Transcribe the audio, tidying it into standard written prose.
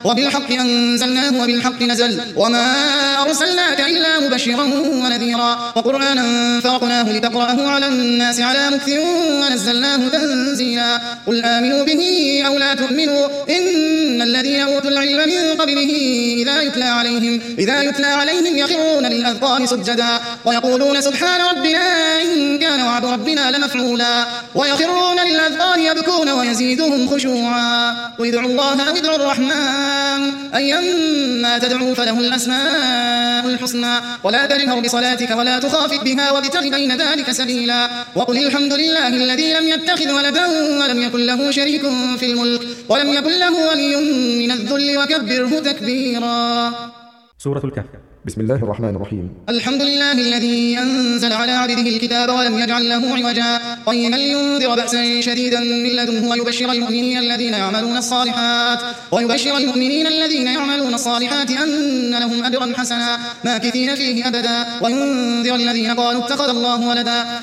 وبالحق أنزلناه وبالحق نزل وما أرسلناك إلا مبشرا ونذيرا وقرآنا فرقناه لتقرأه على الناس على مكث ونزلناه تنزيلا قل آمنوا به أو لا تؤمنوا إن الذين أوتوا العلم من قبله إذا يتلى عليهم يخرون للأذقان سجدا ويقولون سبحان ربنا إن كان وعد ربنا لمفعولا ويخرون للأذقان يبكون ويزيدهم خشوعا وادعوا الله أو ادعوا الرحمن أيما تدعوا فله الأسماء الحسنى ولا تجهر بصلاتك ولا تخافت بها وابتغ بين ذلك سبيلا وقل الحمد لله الذي لم يتخذ ولدا ولم يكن له شريك في الملك ولم يكن له ولي من الذل وكبره تكبيرا. سورة الكهف. بسم الله الرحمن الرحيم. الحمد لله الذي أنزل على عبده الكتاب ولم يجعل له عوجا قيما لينذر بأسا شديدا من لدنه ويبشر المؤمنين الذين يعملون الصالحات أن لهم أجرا حسنا ماكثين فيه أبدا وينذر الذين قالوا اتخذ الله ولدا